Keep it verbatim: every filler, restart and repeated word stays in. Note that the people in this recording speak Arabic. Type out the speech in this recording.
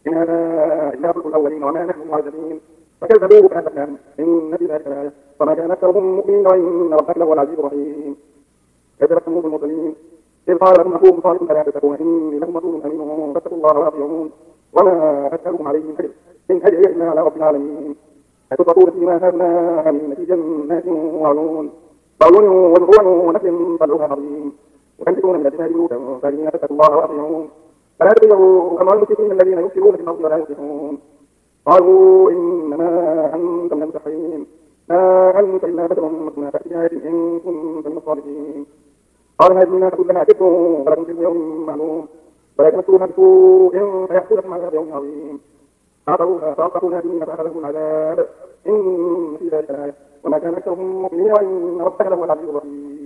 إن هذا إلا خلق الأولين وما نحن معذبين فكذبوه فأهلكناهم إن في ذلك لآية وما كان أكثرهم مؤمنين وإن ربك لهو العزيز الرحيم. كذبت ثمود المرسلين إذ قال لهم أخوهم صالح ألا تتقون إني لكم رسول أمين فاتقوا الله وأطيعون وما أسألكم عليه من أجر إن أجري إلا على رب العالمين. أتتركون فيما هاهنا آمنين في جنات وعيون وعيون وزروع ونخل طلعها عظيم وتنبتون من الجبال بيوتا فإن فاتقوا الله وأطيعون فلا تطيعوا أمر المشركين الذين يفسدون في الأرض ولا يصلحون. قالوا إنما أنت من المسحرين ما أنت إلا بشر مثلنا فأت بآية إن كنت من الصادقين. قال هذه الناس كلها كفر ولكم في اليوم معلوم ولا تمسوها بسوء فيأخذكم عذاب يوم عظيم. فعقروها فأصبحوا نادمين فأخذهم العذاب إن في ذلك لآية وما كان أكثرهم مؤمنين وإن ربك لهو العزيز الرحيم.